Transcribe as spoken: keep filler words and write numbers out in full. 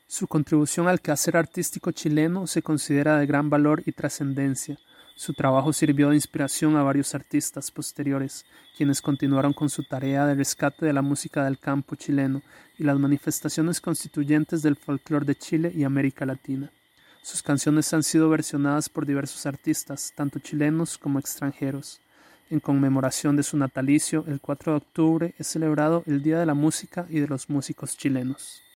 Su contribución al quehacer artístico chileno se considera de gran valor y trascendencia. Su trabajo sirvió de inspiración a varios artistas posteriores, quienes continuaron con su tarea de rescate de la música del campo chileno y las manifestaciones constituyentes del folclore de Chile y América Latina. Sus canciones han sido versionadas por diversos artistas, tanto chilenos como extranjeros. En conmemoración de su natalicio, el cuatro de octubre es celebrado el Día de la Música y de los Músicos Chilenos.